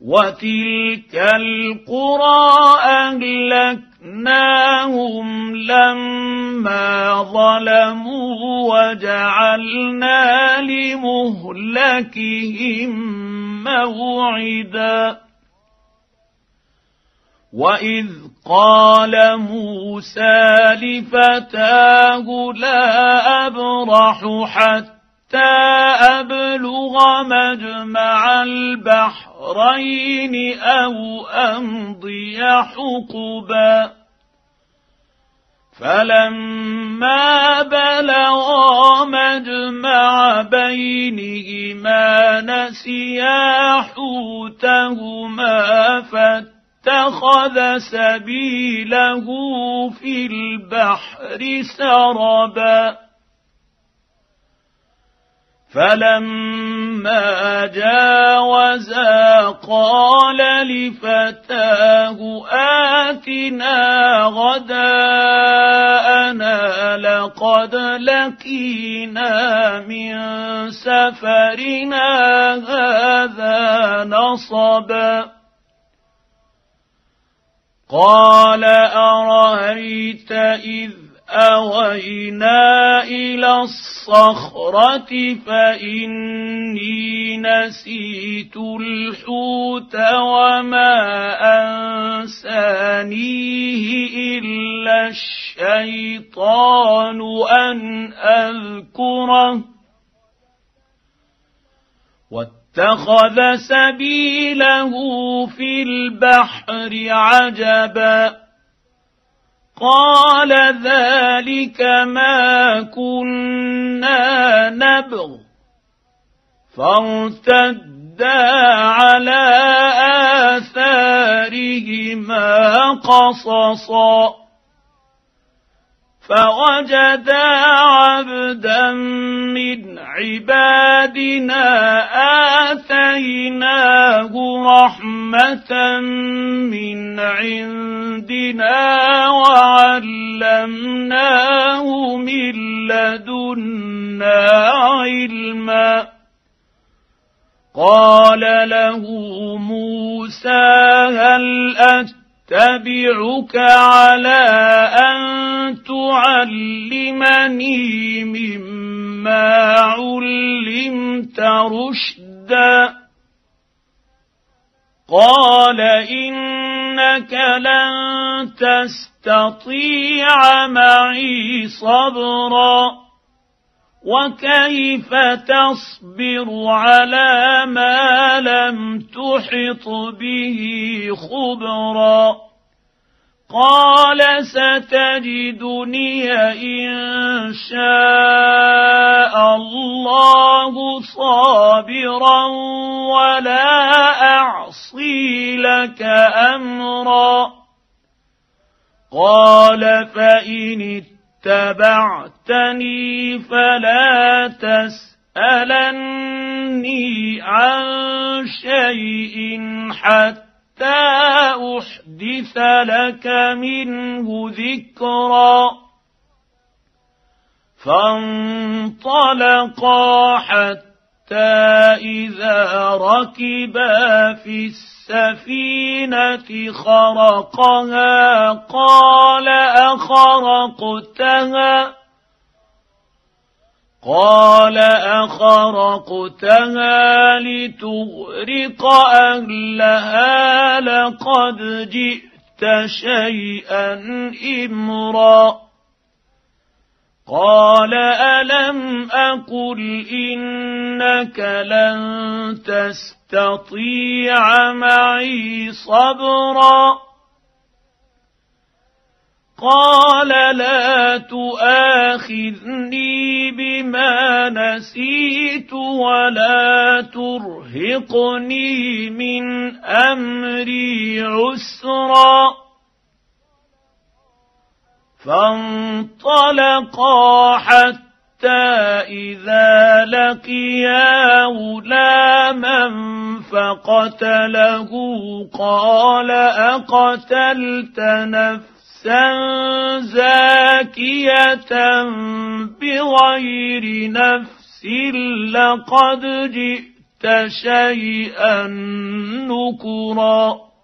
وتلك القرى أهلكناهم لما ظلموا وجعلنا لمهلكهم موعدا وإذ قال موسى لفتاه لا أبرح حتى أبلغ مجمع البحرين أو أمضي حقبا فلما بلغا مجمع بينهما نسيا حوتهما فاتخذ سبيله في البحر سربا فلما جاوزا قال لفتاه آتنا غداءنا لقد لقينا من سفرنا هذا نصبا قال أرأيت إذ أوينا إلى الصخرة فإني نسيت الحوت وما أنسانيه إلا الشيطان أن أذكره واتخذ سبيله في البحر عجبا قال ذلك ما كنا نبغ فارتدا على آثارهما قصصا فوجدا عبدا من عبادنا آتيناه رحمة من عندنا وعلمناه من لدنا علما قال له موسى هل أتبعك على أن تعلمني مما علمت رشدا قال إنك لن تستطيع معي صبرا وكيف تصبر على ما لم تحط به خبرا قال ستجدني إن شاء الله صابرا ولا أعصي لك أمرا قال فإن اتبعتني فلا تسألني عن شيء حتى أحدث لك منه ذكرا فانطلقا حتى إذا ركبا في السفينة خرقها قال أخرقتها لتغرق أهلها لقد جئت شيئا إمرا قال ألم أقل إنك لن تستطيع معي صبرا قال لا تؤاخذني بما نسيت ولا ترهقني من أمري عسرا فانطلقا حتى إذا لقيا غلاما فقتله قال أقتلت نفسا زاكية بغير نفس لقد جئت شيئا نكرا